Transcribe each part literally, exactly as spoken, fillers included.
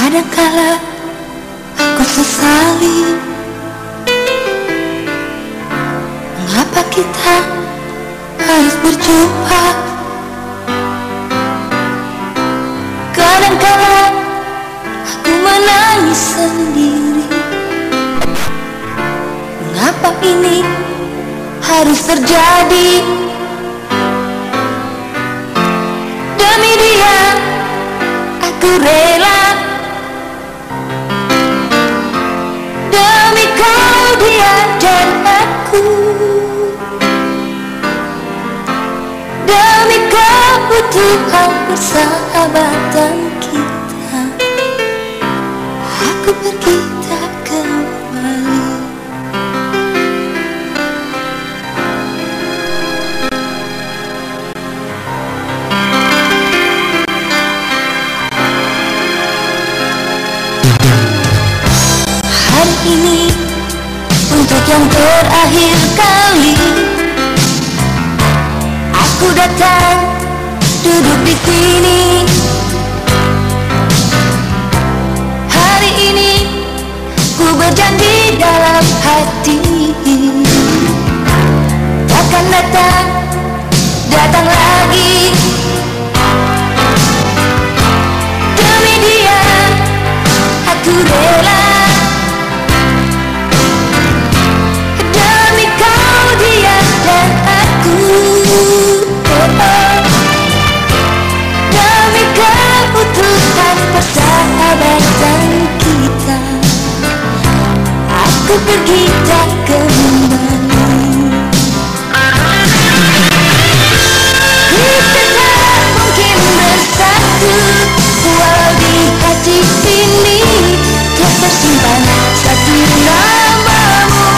Kadangkala aku sesali mengapa kita harus berjumpa. Kadangkala aku menangis sendiri, mengapa ini harus terjadi. Demi dia aku rela, demi kau dia dan aku, demi kebutuhan persahabatan kita, aku pergi tak kembali. Hari ini untuk yang terakhir kali aku datang duduk di sini. Hari ini ku berjanji dalam hati, takkan datang, datang lagi. Demi dia aku rela, demi kau dia dan aku, oh, oh. Demi kebutuhan persahabatan kita, aku pergi tak kembali. Kita tak mungkin bersatu walau di hati ini telah tersimpan satu namamu.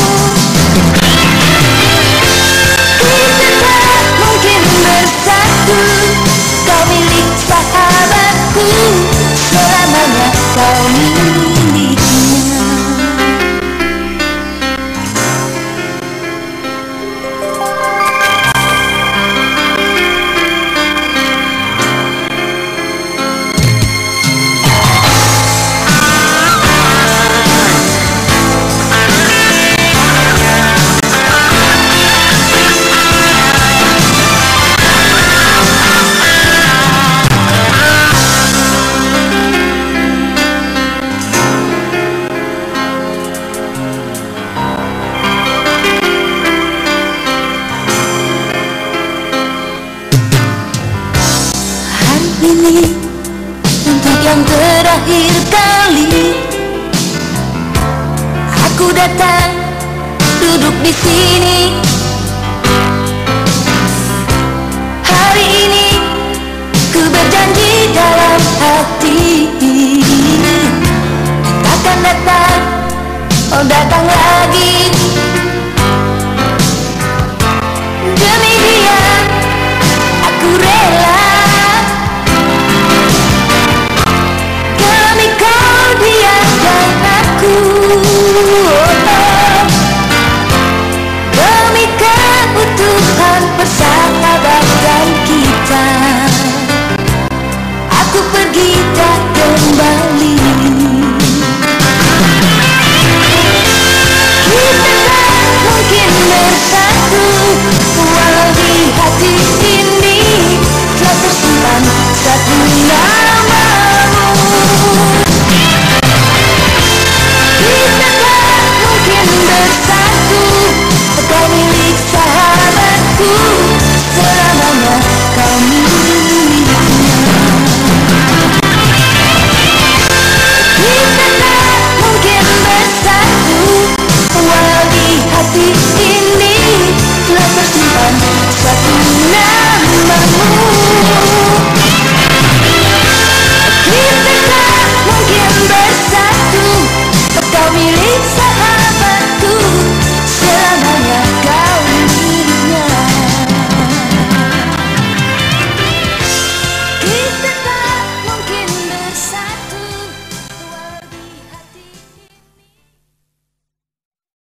Kita tak mungkin bersatu, kau milik sahabatku, selamanya kau miliknya. Ini untuk yang terakhir kali aku datang duduk di sini. Hari ini ku berjanji dalam hati, takkan datang, oh datang lagi. Demi dia aku rela, dia dan aku, oh,